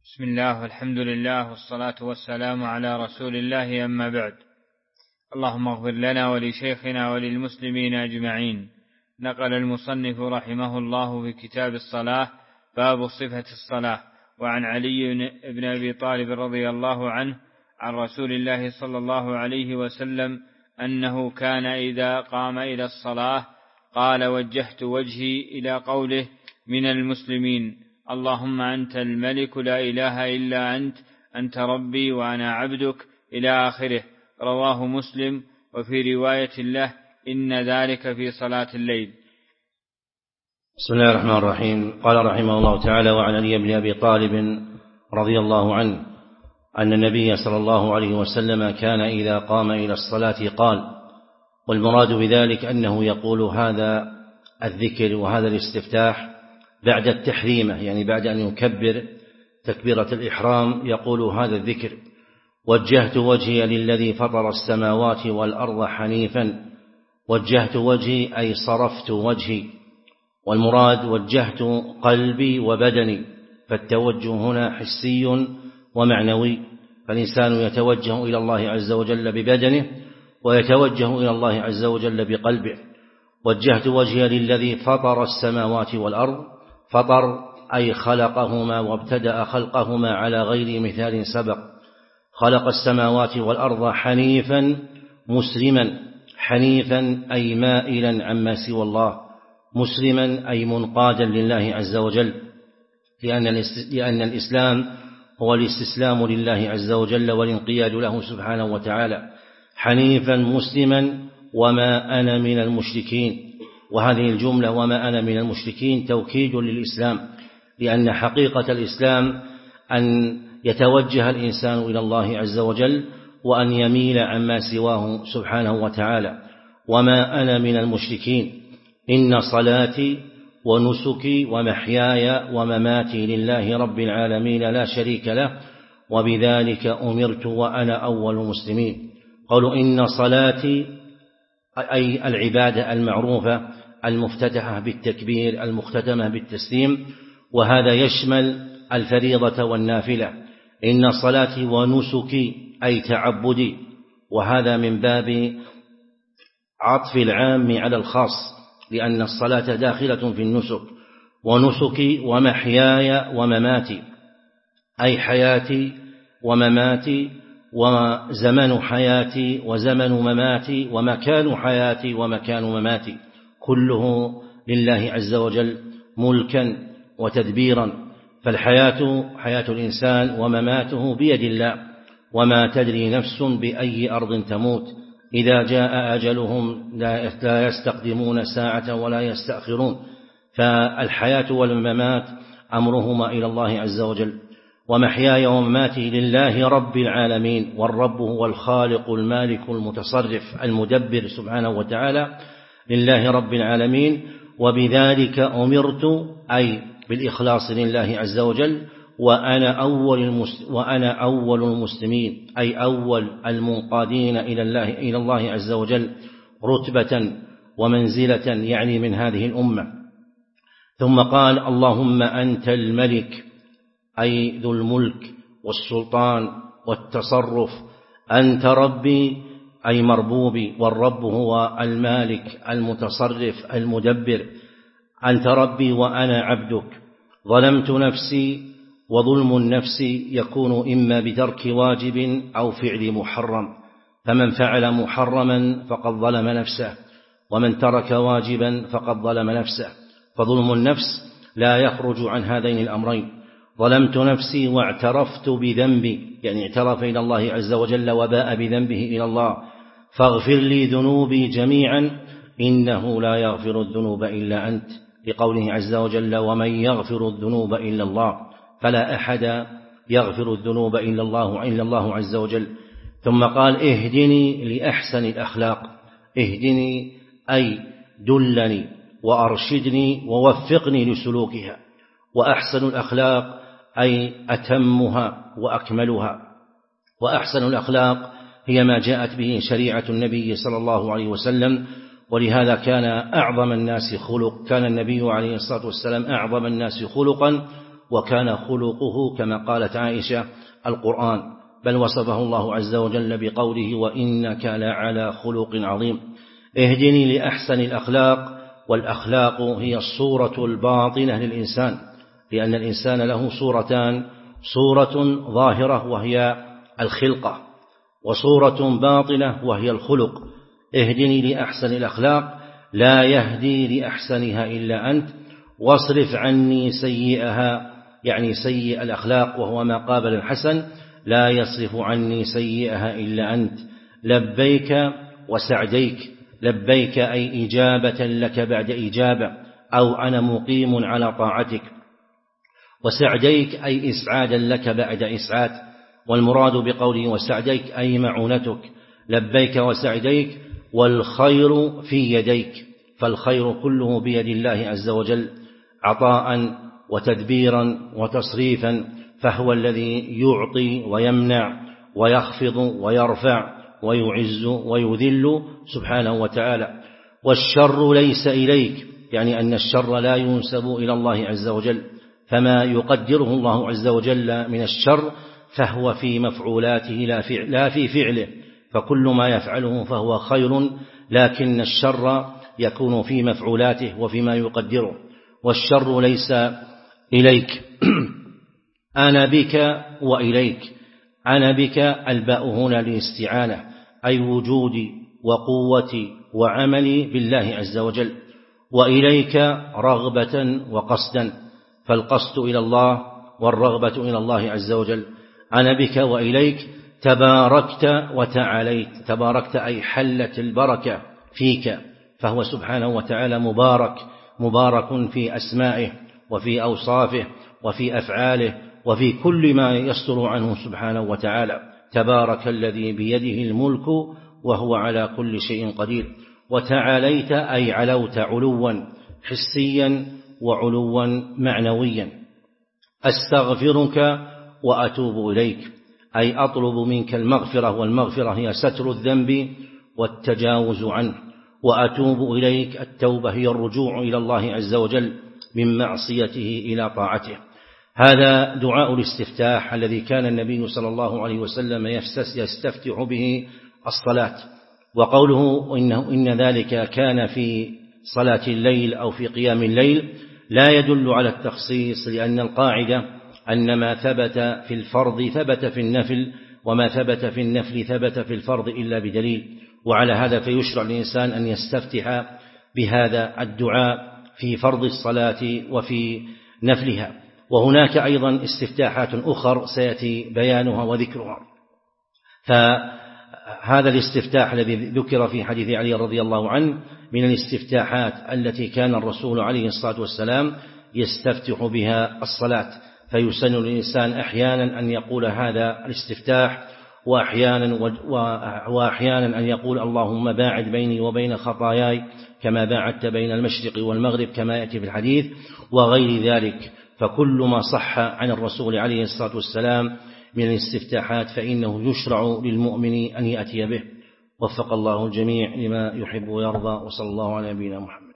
بسم الله والحمد لله والصلاة والسلام على رسول الله، أما بعد. اللهم اغفر لنا ولشيخنا وللمسلمين أجمعين. نقل المصنف رحمه الله في كتاب الصلاة باب صفة الصلاة، وعن علي بن أبي طالب رضي الله عنه عن رسول الله صلى الله عليه وسلم أنه كان إذا قام إلى الصلاة قال: وجهت وجهي، إلى قوله: من المسلمين، اللهم أنت الملك لا إله إلا أنت، أنت ربي وأنا عبدك، إلى آخره. رواه مسلم. وفي رواية له: إن ذلك في صلاة الليل. بسم الله الرحمن الرحيم. قال رحمه الله تعالى: وعن علي بن أبي طالب رضي الله عنه أن النبي صلى الله عليه وسلم كان إذا قام إلى الصلاة قال. والمراد بذلك أنه يقول هذا الذكر وهذا الاستفتاح بعد التحريمة، يعني بعد أن يكبر تكبيرة الإحرام يقول هذا الذكر: وجهت وجهي للذي فطر السماوات والأرض حنيفا. وجهت وجهي أي صرفت وجهي، والمراد وجهت قلبي وبدني، فالتوجه هنا حسي ومعنوي، فالإنسان يتوجه إلى الله عز وجل ببدنه ويتوجه إلى الله عز وجل بقلبه. وجهت وجهي للذي فطر السماوات والأرض، فطر أي خلقهما وابتدأ خلقهما على غير مثال سبق. خلق السماوات والأرض حنيفا مسلما، حنيفا أي مائلا عما سوى الله، مسلما أي منقادا لله عز وجل، لأن الإسلام هو الاستسلام لله عز وجل والانقياد له سبحانه وتعالى. حنيفا مسلما وما أنا من المشركين، وهذه الجملة وما أنا من المشركين توكيد للإسلام، لأن حقيقة الإسلام أن يتوجه الإنسان إلى الله عز وجل وأن يميل عما سواه سبحانه وتعالى. وما أنا من المشركين، إن صلاتي ونسكي ومحياي ومماتي لله رب العالمين لا شريك له، وبذلك أمرت وأنا أول المسلمين. قالوا إن صلاتي أي العبادة المعروفة المفتتحة بالتكبير المختتمة بالتسليم، وهذا يشمل الفريضة والنافلة. إن صلاتي ونسكي أي تعبدي، وهذا من باب عطف العام على الخاص، لأن الصلاة داخلة في النسك. ونسكي ومحياي ومماتي أي حياتي ومماتي، وزمن حياتي وزمن مماتي، ومكان حياتي ومكان مماتي، كله لله عز وجل ملكا وتدبيرا. فالحياة حياة الإنسان ومماته بيد الله، وما تدري نفس بأي أرض تموت، إذا جاء أجلهم لا يستقدمون ساعة ولا يستأخرون. فالحياة والممات أمرهما إلى الله عز وجل. ومحياي ومماتي لله رب العالمين، والرب هو الخالق المالك المتصرف المدبر سبحانه وتعالى، لله رب العالمين. وبذلك أمرت أي بالإخلاص لله عز وجل، وأنا أول المسلمين أي أول المنقادين إلى الله عز وجل رتبة ومنزلة، يعني من هذه الأمة. ثم قال: اللهم أنت الملك أي ذو الملك والسلطان والتصرف، أنت ربي أي مربوبي، والرب هو المالك المتصرف المدبر. أنت ربي وأنا عبدك. ظلمت نفسي، وظلم النفس يكون إما بترك واجب أو فعل محرم، فمن فعل محرما فقد ظلم نفسه، ومن ترك واجبا فقد ظلم نفسه. فظلم النفس لا يخرج عن هذين الأمرين. ظلمت نفسي واعترفت بذنبي، يعني اعترف إلى الله عز وجل وباء بذنبه إلى الله. فاغفر لي ذنوبي جميعا إنه لا يغفر الذنوب إلا أنت، لقوله عز وجل: ومن يغفر الذنوب إلا الله، فلا أحد يغفر الذنوب إلا الله عز وجل. ثم قال: اهدني لأحسن الأخلاق. اهدني أي دلني وأرشدني ووفقني لسلوكها. وأحسن الأخلاق أي أتمها وأكملها. وأحسن الأخلاق هي ما جاءت به شريعة النبي صلى الله عليه وسلم، ولهذا كان النبي عليه الصلاة والسلام أعظم الناس خلقا وكان خلقه كما قالت عائشة القرآن، بل وصفه الله عز وجل بقوله وإنك لعلى خلق عظيم. اهدني لأحسن الأخلاق، والأخلاق هي الصورة الباطنة للإنسان، لأن الإنسان له صورتان: صورة ظاهرة وهي الخلقة، وصورة باطنة وهي الخلق. اهدني لأحسن الأخلاق، لا يهدي لأحسنها إلا أنت، واصرف عني سيئها، يعني سيء الأخلاق وهو ما قابل الحسن، لا يصرف عني سيئها إلا أنت. لبيك وسعديك، لبيك أي إجابة لك بعد إجابة، أو أنا مقيم على طاعتك، وسعديك أي إسعادا لك بعد إسعاد، والمراد بقوله وسعديك أي معونتك. لبيك وسعديك، والخير في يديك، فالخير كله بيد الله عز وجل، عطاء وتدبيرا وتصريفا، فهو الذي يعطي ويمنع ويخفض ويرفع ويعز ويذل سبحانه وتعالى. والشر ليس إليك، يعني أن الشر لا ينسب إلى الله عز وجل، فما يقدره الله عز وجل من الشر فهو في مفعولاته لا في فعله، فكل ما يفعله فهو خير، لكن الشر يكون في مفعولاته وفيما يقدره. والشر ليس إليك. أنا بك وإليك. أنا بك الباء هنا للاستعانة، أي وجودي وقوتي وعملي بالله عز وجل، وإليك رغبة وقصدا، فالقصد إلى الله والرغبة إلى الله عز وجل. أنا بك وإليك. تباركت وتعاليت، تباركت أي حلت البركة فيك، فهو سبحانه وتعالى مبارك في أسمائه وفي أوصافه وفي أفعاله وفي كل ما يصدر عنه سبحانه وتعالى. تبارك الذي بيده الملك وهو على كل شيء قدير. وتعاليت أي علوت علوا حسيا وعلوا معنويا. أستغفرك وأتوب إليك، أي أطلب منك المغفرة، والمغفرة هي ستر الذنب والتجاوز عنه. وأتوب إليك، التوبة هي الرجوع إلى الله عز وجل من معصيته إلى طاعته. هذا دعاء الاستفتاح الذي كان النبي صلى الله عليه وسلم يستفتح به الصلاة. وقوله إن ذلك كان في صلاة الليل أو في قيام الليل لا يدل على التخصيص، لأن القاعدة أن ما ثبت في الفرض ثبت في النفل، وما ثبت في النفل ثبت في الفرض إلا بدليل. وعلى هذا فيشرع الإنسان أن يستفتح بهذا الدعاء في فرض الصلاة وفي نفلها. وهناك أيضا استفتاحات أخر سيأتي بيانها وذكرها. فهذا الاستفتاح الذي ذكر في حديث علي رضي الله عنه من الاستفتاحات التي كان الرسول عليه الصلاة والسلام يستفتح بها الصلاة، فيسن للإنسان أحيانا أن يقول هذا الاستفتاح، وأحيانا أن يقول اللهم باعد بيني وبين خطاياي كما باعدت بين المشرق والمغرب كما يأتي في الحديث، وغير ذلك. فكل ما صح عن الرسول عليه الصلاة والسلام من الاستفتاحات فإنه يشرع للمؤمن أن يأتي به. وفق الله الجميع لما يحب ويرضى، وصلى الله على نبينا محمد.